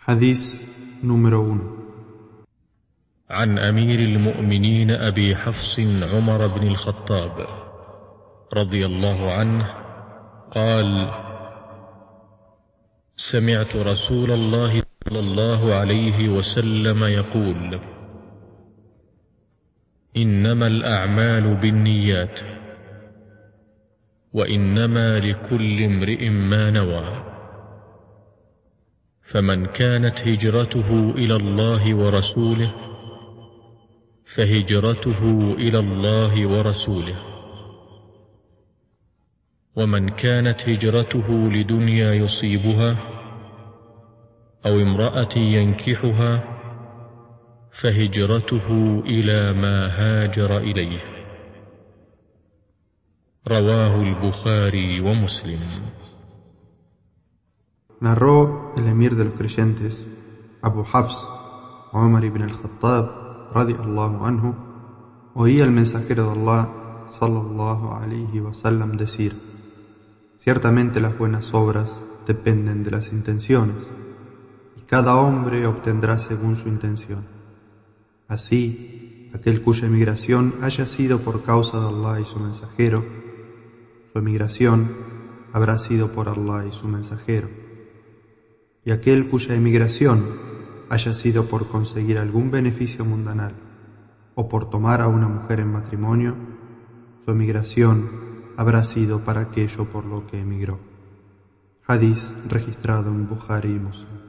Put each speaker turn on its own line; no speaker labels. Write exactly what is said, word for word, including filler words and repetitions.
حديث número uno.
عن أمير المؤمنين أبي حفص عمر بن الخطاب رضي الله عنه قال: سمعت رسول الله صلى الله عليه وسلم يقول: إنما الأعمال بالنيات وإنما لكل امرئ ما نوى، فمن كانت هجرته إلى الله ورسوله فهجرته إلى الله ورسوله، ومن كانت هجرته لدنيا يصيبها أو امرأة ينكحها فهجرته إلى ما هاجر إليه. رواه البخاري ومسلم.
Narró el emir de los creyentes, Abu Hafs, Umar ibn al-Khattab, radiyallahu anhu, oía al mensajero de Allah, sallallahu alayhi wa sallam, decir: ciertamente las buenas obras dependen de las intenciones, y cada hombre obtendrá según su intención. Así, aquel cuya emigración haya sido por causa de Allah y su mensajero, su emigración habrá sido por Allah y su mensajero. Y aquel cuya emigración haya sido por conseguir algún beneficio mundanal o por tomar a una mujer en matrimonio, su emigración habrá sido para aquello por lo que emigró. Hadís registrado en Bukhari y Muslim.